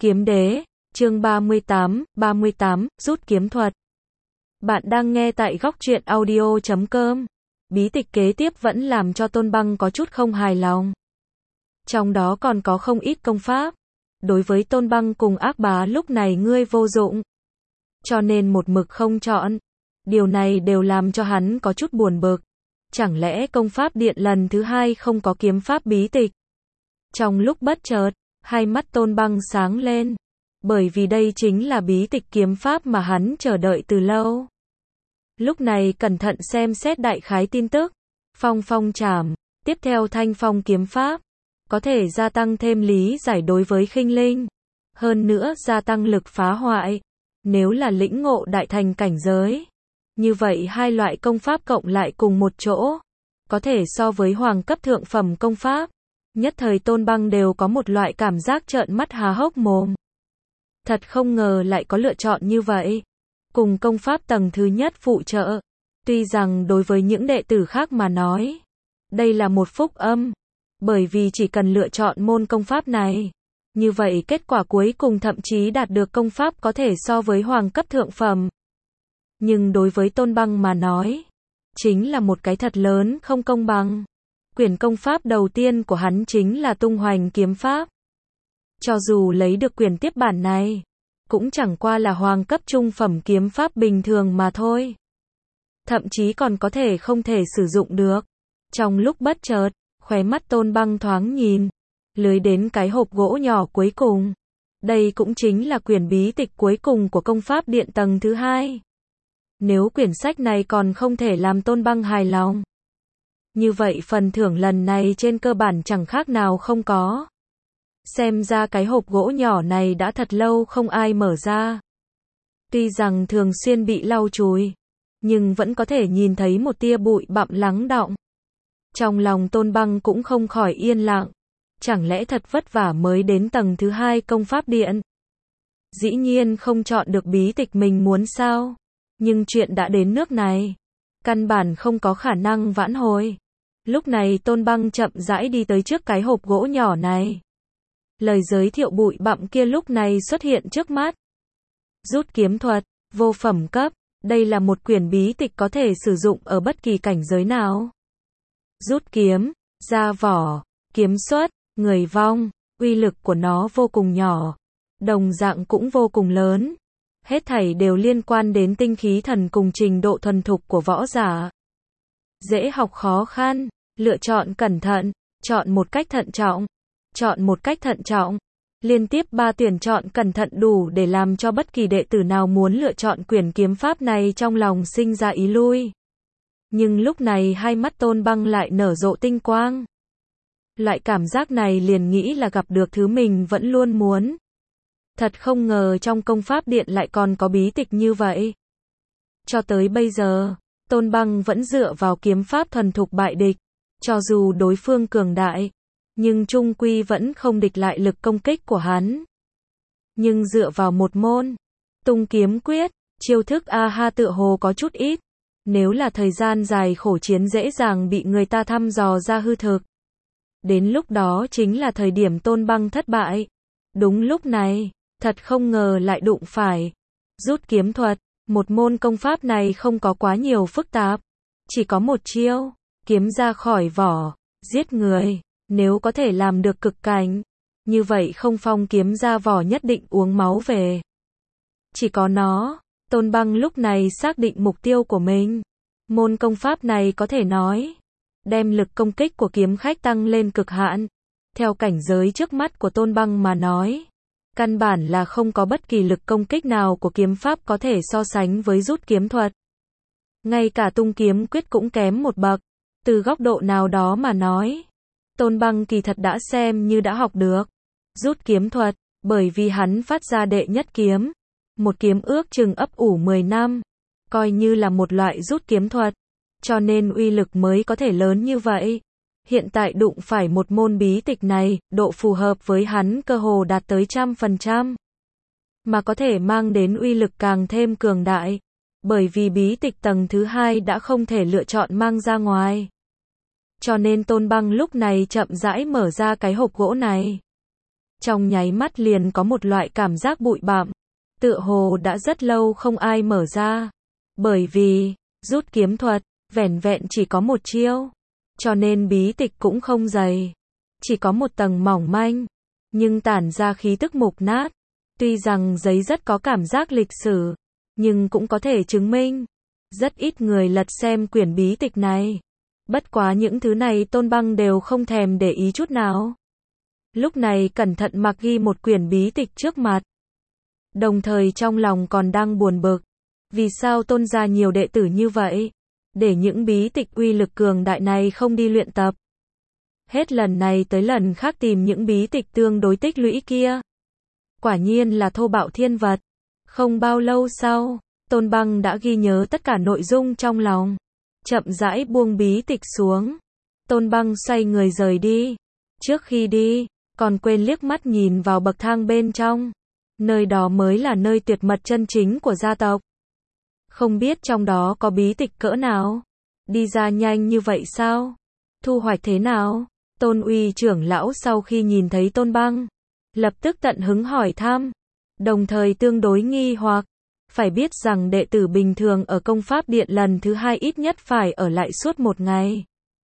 Kiếm đế, chương 38, rút kiếm thuật. Bạn đang nghe tại góc truyện audio.com. Bí tịch kế tiếp vẫn làm cho Tôn Băng có chút không hài lòng. Trong đó còn có không ít công pháp. Đối với Tôn Băng cùng Ác Bá lúc này ngươi vô dụng. Cho nên một mực không chọn. Điều này đều làm cho hắn có chút buồn bực. Chẳng lẽ công pháp điện lần thứ hai không có kiếm pháp bí tịch? Trong lúc bất chợt, hai mắt Tôn Băng sáng lên. Bởi vì đây chính là bí tịch kiếm pháp mà hắn chờ đợi từ lâu. Lúc này cẩn thận xem xét đại khái tin tức. Phong trảm, tiếp theo thanh phong kiếm pháp. Có thể gia tăng thêm lý giải đối với khinh linh. Hơn nữa gia tăng lực phá hoại. Nếu là lĩnh ngộ đại thành cảnh giới. Như vậy hai loại công pháp cộng lại cùng một chỗ. Có thể so với hoàng cấp thượng phẩm công pháp. Nhất thời Tôn Băng đều có một loại cảm giác trợn mắt há hốc mồm. Thật không ngờ lại có lựa chọn như vậy. Cùng công pháp tầng thứ nhất phụ trợ. Tuy rằng đối với những đệ tử khác mà nói. Đây là một phúc âm. Bởi vì chỉ cần lựa chọn môn công pháp này. Như vậy kết quả cuối cùng thậm chí đạt được công pháp có thể so với hoàng cấp thượng phẩm. Nhưng đối với Tôn Băng mà nói. Chính là một cái thật lớn không công bằng. Quyển công pháp đầu tiên của hắn chính là tung hoành kiếm pháp. Cho dù lấy được quyển tiếp bản này, cũng chẳng qua là hoàng cấp trung phẩm kiếm pháp bình thường mà thôi. Thậm chí còn có thể không thể sử dụng được. Trong lúc bất chợt, khóe mắt Tôn Băng thoáng nhìn, lưới đến cái hộp gỗ nhỏ cuối cùng. Đây cũng chính là quyển bí tịch cuối cùng của công pháp điện tầng thứ hai. Nếu quyển sách này còn không thể làm Tôn Băng hài lòng, như vậy phần thưởng lần này trên cơ bản chẳng khác nào không có. Xem ra cái hộp gỗ nhỏ này đã thật lâu không ai mở ra. Tuy rằng thường xuyên bị lau chùi, nhưng vẫn có thể nhìn thấy một tia bụi bặm lắng đọng. Trong lòng Tôn Băng cũng không khỏi yên lặng. Chẳng lẽ thật vất vả mới đến tầng thứ hai công pháp điện? Dĩ nhiên không chọn được bí tịch mình muốn sao? Nhưng chuyện đã đến nước này, căn bản không có khả năng vãn hồi. Lúc này Tôn Băng chậm rãi đi tới trước cái hộp gỗ nhỏ này. Lời giới thiệu bụi bặm kia lúc này xuất hiện trước mắt. Rút kiếm thuật, vô phẩm cấp. Đây là một quyển bí tịch có thể sử dụng ở bất kỳ cảnh giới nào. Rút kiếm, ra vỏ, kiếm xuất, người vong. Uy lực của nó vô cùng nhỏ. Đồng dạng cũng vô cùng lớn. Hết thảy đều liên quan đến tinh khí thần cùng trình độ thuần thục của võ giả. Dễ học khó khăn, lựa chọn cẩn thận, chọn một cách thận trọng. Chọn một cách thận trọng. Liên tiếp 3 tuyển chọn cẩn thận đủ để làm cho bất kỳ đệ tử nào muốn lựa chọn quyển kiếm pháp này trong lòng sinh ra ý lui. Nhưng lúc này hai mắt Tôn Băng lại nở rộ tinh quang. Loại cảm giác này liền nghĩ là gặp được thứ mình vẫn luôn muốn. Thật không ngờ trong công pháp điện lại còn có bí tịch như vậy. Cho tới bây giờ, Tôn Băng vẫn dựa vào kiếm pháp thuần thục bại địch. Cho dù đối phương cường đại, nhưng chung quy vẫn không địch lại lực công kích của hắn. Nhưng dựa vào một môn tung kiếm quyết, chiêu thức aha tựa hồ có chút ít. Nếu là thời gian dài khổ chiến dễ dàng bị người ta thăm dò ra hư thực. Đến lúc đó chính là thời điểm Tôn Băng thất bại. Đúng lúc này, thật không ngờ lại đụng phải. Rút kiếm thuật, một môn công pháp này không có quá nhiều phức tạp. Chỉ có một chiêu, kiếm ra khỏi vỏ, giết người. Nếu có thể làm được cực cảnh, như vậy không phong kiếm ra vỏ nhất định uống máu về. Chỉ có nó, Tôn Băng lúc này xác định mục tiêu của mình. Môn công pháp này có thể nói, đem lực công kích của kiếm khách tăng lên cực hạn. Theo cảnh giới trước mắt của Tôn Băng mà nói, căn bản là không có bất kỳ lực công kích nào của kiếm pháp có thể so sánh với rút kiếm thuật. Ngay cả tung kiếm quyết cũng kém một bậc. Từ góc độ nào đó mà nói, Tôn Băng kỳ thật đã xem như đã học được rút kiếm thuật, bởi vì hắn phát ra đệ nhất kiếm. Một kiếm ước chừng ấp ủ 10 năm, coi như là một loại rút kiếm thuật, cho nên uy lực mới có thể lớn như vậy. Hiện tại đụng phải một môn bí tịch này, độ phù hợp với hắn cơ hồ đạt tới 100%. Mà có thể mang đến uy lực càng thêm cường đại, bởi vì bí tịch tầng thứ hai đã không thể lựa chọn mang ra ngoài. Cho nên Tôn Băng lúc này chậm rãi mở ra cái hộp gỗ này. trong nháy mắt liền có một loại cảm giác bụi bặm, tựa hồ đã rất lâu không ai mở ra. Bởi vì, rút kiếm thuật, vẻn vẹn chỉ có một chiêu, cho nên bí tịch cũng không dày, chỉ có một tầng mỏng manh, nhưng tản ra khí tức mục nát. Tuy rằng giấy rất có cảm giác lịch sử, nhưng cũng có thể chứng minh, rất ít người lật xem quyển bí tịch này. Bất quá những thứ này Tôn Băng đều không thèm để ý chút nào. Lúc này cẩn thận mặc ghi một quyển bí tịch trước mặt. Đồng thời trong lòng còn đang buồn bực. Vì sao Tôn gia nhiều đệ tử như vậy? Để những bí tịch uy lực cường đại này không đi luyện tập. Hết lần này tới lần khác tìm những bí tịch tương đối tích lũy kia. Quả nhiên là thô bạo thiên vật. Không bao lâu sau, Tôn Băng đã ghi nhớ tất cả nội dung trong lòng. Chậm rãi buông bí tịch xuống. Tôn Băng xoay người rời đi. Trước khi đi, còn quên liếc mắt nhìn vào bậc thang bên trong. Nơi đó mới là nơi tuyệt mật chân chính của gia tộc. Không biết trong đó có bí tịch cỡ nào? Đi ra nhanh như vậy sao? Thu hoạch thế nào? Tôn Uy trưởng lão sau khi nhìn thấy Tôn Băng, lập tức tận hứng hỏi thăm, đồng thời tương đối nghi hoặc. Phải biết rằng đệ tử bình thường ở công pháp điện lần thứ 2 ít nhất phải ở lại suốt một ngày.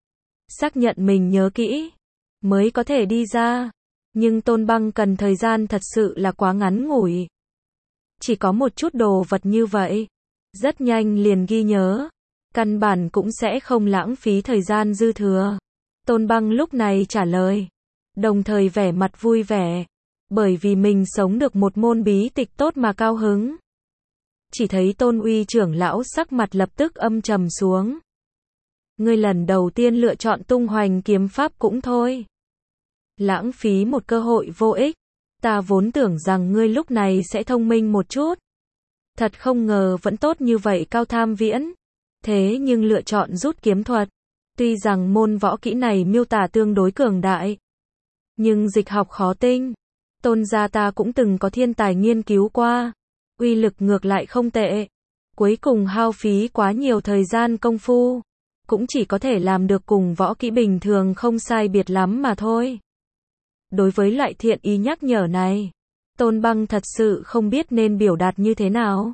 Xác nhận mình nhớ kỹ, mới có thể đi ra. Nhưng Tôn Băng cần thời gian thật sự là quá ngắn ngủi. Chỉ có một chút đồ vật như vậy, rất nhanh liền ghi nhớ. Căn bản cũng sẽ không lãng phí thời gian dư thừa. Tôn Băng lúc này trả lời, đồng thời vẻ mặt vui vẻ, bởi vì mình sống được một môn bí tịch tốt mà cao hứng. Chỉ thấy Tôn Uy trưởng lão sắc mặt lập tức âm trầm xuống. Ngươi lần đầu tiên lựa chọn tung hoành kiếm pháp cũng thôi. Lãng phí một cơ hội vô ích. Ta vốn tưởng rằng ngươi lúc này sẽ thông minh một chút. Thật không ngờ vẫn tốt như vậy Cao Tham Viễn. Thế nhưng lựa chọn rút kiếm thuật. Tuy rằng môn võ kỹ này miêu tả tương đối cường đại, nhưng dịch học khó tinh. Tôn gia ta cũng từng có thiên tài nghiên cứu qua. Uy lực ngược lại không tệ. Cuối cùng hao phí quá nhiều thời gian công phu. Cũng chỉ có thể làm được cùng võ kỹ bình thường không sai biệt lắm mà thôi. Đối với loại thiện ý nhắc nhở này, Tôn Băng thật sự không biết nên biểu đạt như thế nào.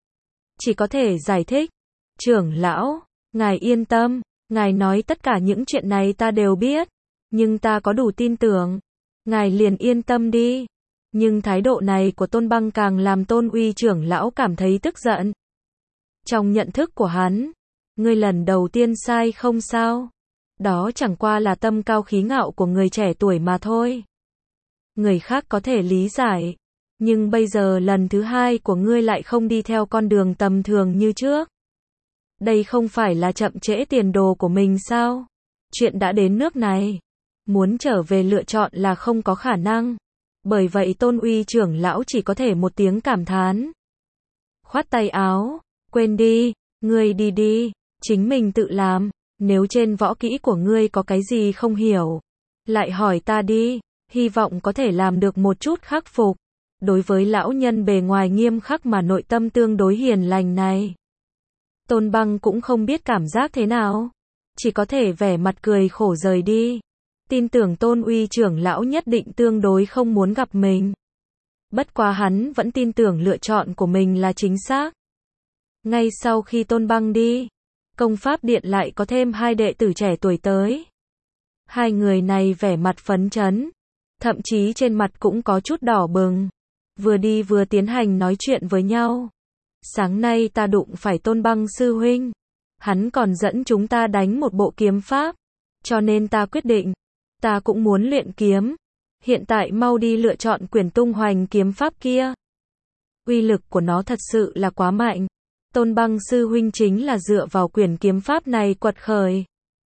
Chỉ có thể giải thích. Trưởng lão, ngài yên tâm, ngài nói tất cả những chuyện này ta đều biết, nhưng ta có đủ tin tưởng. Ngài liền yên tâm đi. Nhưng thái độ này của Tôn Băng càng làm Tôn Uy trưởng lão cảm thấy tức giận. Trong nhận thức của hắn, ngươi lần đầu tiên sai không sao. Đó chẳng qua là tâm cao khí ngạo của người trẻ tuổi mà thôi. Người khác có thể lý giải. Nhưng bây giờ lần thứ 2 của ngươi lại không đi theo con đường tầm thường như trước. Đây không phải là chậm trễ tiền đồ của mình sao? Chuyện đã đến nước này, muốn trở về lựa chọn là không có khả năng. Bởi vậy Tôn Uy trưởng lão chỉ có thể một tiếng cảm thán. Khoát tay áo, quên đi, ngươi đi đi, chính mình tự làm. Nếu trên võ kỹ của ngươi có cái gì không hiểu, lại hỏi ta đi, hy vọng có thể làm được một chút khắc phục. Đối với lão nhân bề ngoài nghiêm khắc mà nội tâm tương đối hiền lành này, Tôn Băng cũng không biết cảm giác thế nào, chỉ có thể vẻ mặt cười khổ rời đi. Tin tưởng Tôn Uy trưởng lão nhất định tương đối không muốn gặp mình. Bất quá hắn vẫn tin tưởng lựa chọn của mình là chính xác. Ngay sau khi Tôn Băng đi, công pháp điện lại có thêm 2 đệ tử trẻ tuổi tới. 2 người này vẻ mặt phấn chấn, thậm chí trên mặt cũng có chút đỏ bừng. Vừa đi vừa tiến hành nói chuyện với nhau. Sáng nay ta đụng phải Tôn Băng sư huynh. Hắn còn dẫn chúng ta đánh một bộ kiếm pháp. Cho nên ta quyết định, ta cũng muốn luyện kiếm. Hiện tại mau đi lựa chọn quyển tung hoành kiếm pháp kia. Uy lực của nó thật sự là quá mạnh. Tôn Băng sư huynh chính là dựa vào quyển kiếm pháp này quật khởi.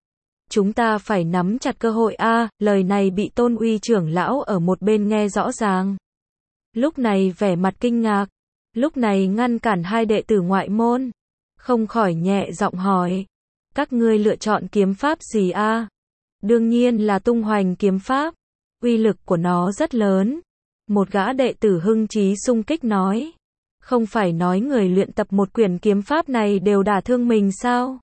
Chúng ta phải nắm chặt cơ hội a. Lời này bị Tôn Uy trưởng lão ở một bên nghe rõ ràng. Lúc này vẻ mặt kinh ngạc. Lúc này ngăn cản 2 đệ tử ngoại môn. Không khỏi nhẹ giọng hỏi. Các ngươi lựa chọn kiếm pháp gì a? Đương nhiên là tung hoành kiếm pháp. Uy lực của nó rất lớn. Một gã đệ tử hưng chí xung kích nói. Không phải nói người luyện tập một quyển kiếm pháp này đều đả thương mình sao?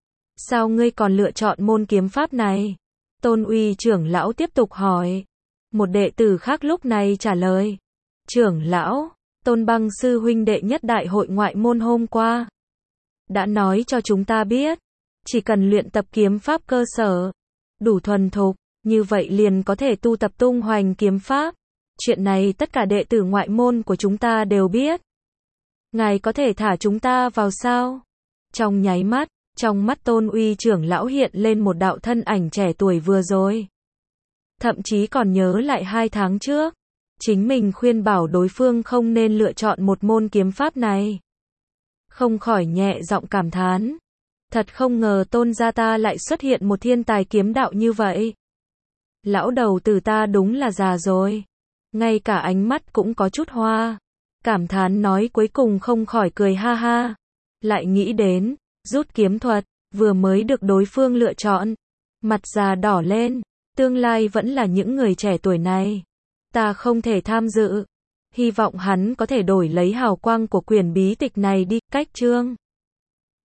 Sao ngươi còn lựa chọn môn kiếm pháp này? Tôn Uy trưởng lão tiếp tục hỏi. Một đệ tử khác lúc này trả lời. Trưởng lão, Tôn Băng sư huynh đệ nhất đại hội ngoại môn hôm qua đã nói cho chúng ta biết, chỉ cần luyện tập kiếm pháp cơ sở, đủ thuần thục, như vậy liền có thể tu tập tung hoành kiếm pháp. Chuyện này tất cả đệ tử ngoại môn của chúng ta đều biết. Ngài có thể thả chúng ta vào sao? Trong nháy mắt, trong mắt Tôn Uy trưởng lão hiện lên một đạo thân ảnh trẻ tuổi vừa rồi. Thậm chí còn nhớ lại 2 tháng trước, chính mình khuyên bảo đối phương không nên lựa chọn một môn kiếm pháp này. Không khỏi nhẹ giọng cảm thán. Thật không ngờ Tôn gia ta lại xuất hiện một thiên tài kiếm đạo như vậy. Lão đầu tử ta đúng là già rồi. Ngay cả ánh mắt cũng có chút hoa. Cảm thán nói cuối cùng không khỏi cười ha ha. Lại nghĩ đến, rút kiếm thuật, vừa mới được đối phương lựa chọn. Mặt già đỏ lên, tương lai vẫn là những người trẻ tuổi này. Ta không thể tham dự. Hy vọng hắn có thể đổi lấy hào quang của quyển bí tịch này đi. Cách chương